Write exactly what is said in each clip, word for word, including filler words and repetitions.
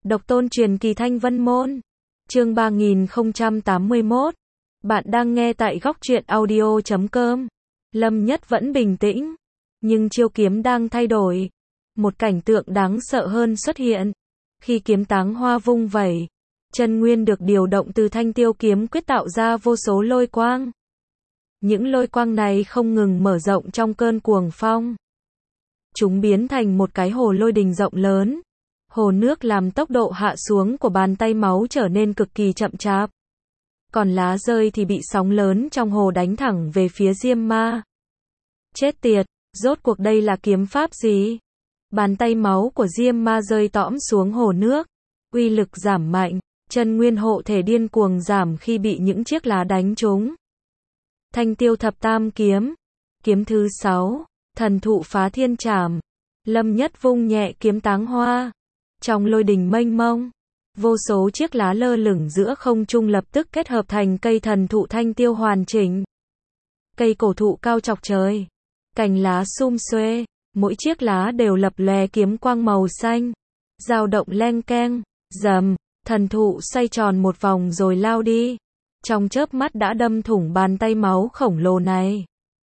Độc tôn truyền kỳ Thanh Vân Môn. Chương ba nghìn không trăm tám mươi mốt. Bạn đang nghe tại góc truyện audio chấm com. Lâm Nhất vẫn bình tĩnh, nhưng chiêu kiếm đang thay đổi. Một cảnh tượng đáng sợ hơn xuất hiện. Khi kiếm táng hoa vung vẩy, chân nguyên được điều động từ thanh tiêu kiếm quyết tạo ra vô số lôi quang. Những lôi quang này không ngừng mở rộng trong cơn cuồng phong. Chúng biến thành một cái hồ lôi đình rộng lớn. Hồ nước làm tốc độ hạ xuống của bàn tay máu trở nên cực kỳ chậm chạp. Còn lá rơi thì bị sóng lớn trong hồ đánh thẳng về phía Diêm Ma. Chết tiệt, rốt cuộc đây là kiếm pháp gì? Bàn tay máu của Diêm Ma rơi tõm xuống hồ nước. Uy lực giảm mạnh, chân nguyên hộ thể điên cuồng giảm khi bị những chiếc lá đánh trúng. Thanh tiêu thập tam kiếm. Kiếm thứ sáu, thần thụ phá thiên trảm. Lâm Nhất vung nhẹ kiếm táng hoa. Trong lôi đình mênh mông, vô số chiếc lá lơ lửng giữa không trung lập tức kết hợp thành cây thần thụ thanh tiêu hoàn chỉnh. Cây cổ thụ cao chọc trời, cành lá sum xuê, mỗi chiếc lá đều lập lòe kiếm quang màu xanh, dao động leng keng, rầm, thần thụ xoay tròn một vòng rồi lao đi, trong chớp mắt đã đâm thủng bàn tay máu khổng lồ này.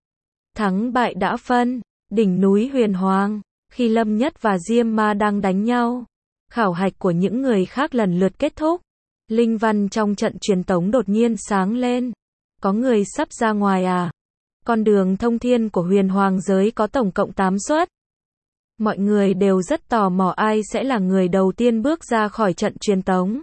Thắng bại đã phân, đỉnh núi Huyền Hoàng, khi Lâm Nhất và Diêm Ma đang đánh nhau. Khảo hạch của những người khác lần lượt kết thúc. Linh văn trong trận truyền tống đột nhiên sáng lên. Có người sắp ra ngoài à? Con đường thông thiên của Huyền Hoàng giới có tổng cộng tám suất. Mọi người đều rất tò mò ai sẽ là người đầu tiên bước ra khỏi trận truyền tống.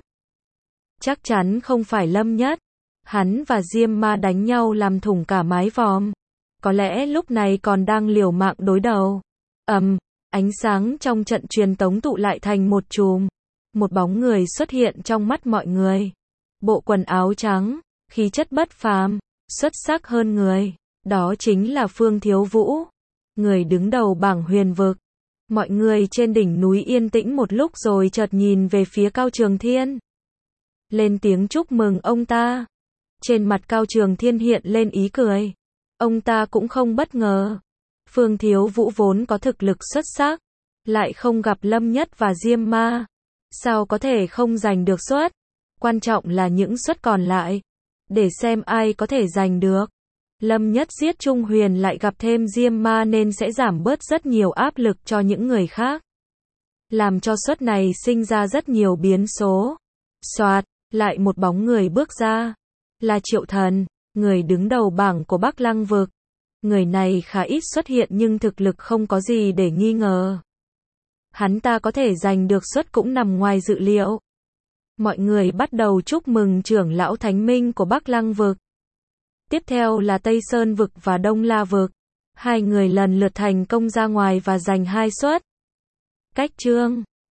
Chắc chắn không phải Lâm Nhất. Hắn và Diêm Ma đánh nhau làm thủng cả mái vòm. Có lẽ lúc này còn đang liều mạng đối đầu. Ầm. Um, Ánh sáng trong trận truyền tống tụ lại thành một chùm. Một bóng người xuất hiện trong mắt mọi người. Bộ quần áo trắng, khí chất bất phàm, xuất sắc hơn người. Đó chính là Phương Thiếu Vũ, người đứng đầu bảng huyền vực. Mọi người trên đỉnh núi yên tĩnh một lúc rồi chợt nhìn về phía Cao Trường Thiên. Lên tiếng chúc mừng ông ta. Trên mặt Cao Trường Thiên hiện lên ý cười. Ông ta cũng không bất ngờ. Phương Thiếu Vũ vốn có thực lực xuất sắc, lại không gặp Lâm Nhất và Diêm Ma. Sao có thể không giành được suất? Quan trọng là những suất còn lại. Để xem ai có thể giành được. Lâm Nhất giết Trung Huyền lại gặp thêm Diêm Ma nên sẽ giảm bớt rất nhiều áp lực cho những người khác. Làm cho suất này sinh ra rất nhiều biến số. Soạt, lại một bóng người bước ra. Là Triệu Thần, người đứng đầu bảng của Bắc Lăng vực. Người này khá ít xuất hiện nhưng thực lực không có gì để nghi ngờ. Hắn ta có thể giành được suất cũng nằm ngoài dự liệu. Mọi người bắt đầu chúc mừng trưởng lão Thánh Minh của Bắc Lăng vực. Tiếp theo là Tây Sơn vực và Đông La vực. Hai người lần lượt thành công ra ngoài và giành hai suất. Cách chương